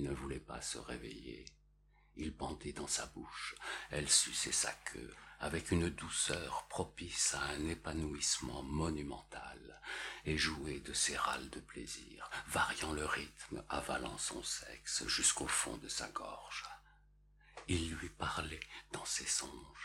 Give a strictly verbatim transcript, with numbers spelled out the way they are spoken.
ne voulait pas se réveiller. Il pendait dans sa bouche, elle suçait sa queue, avec une douceur propice à un épanouissement monumental, et jouait de ses râles de plaisir, variant le rythme, avalant son sexe jusqu'au fond de sa gorge. Il lui parlait dans ses songes,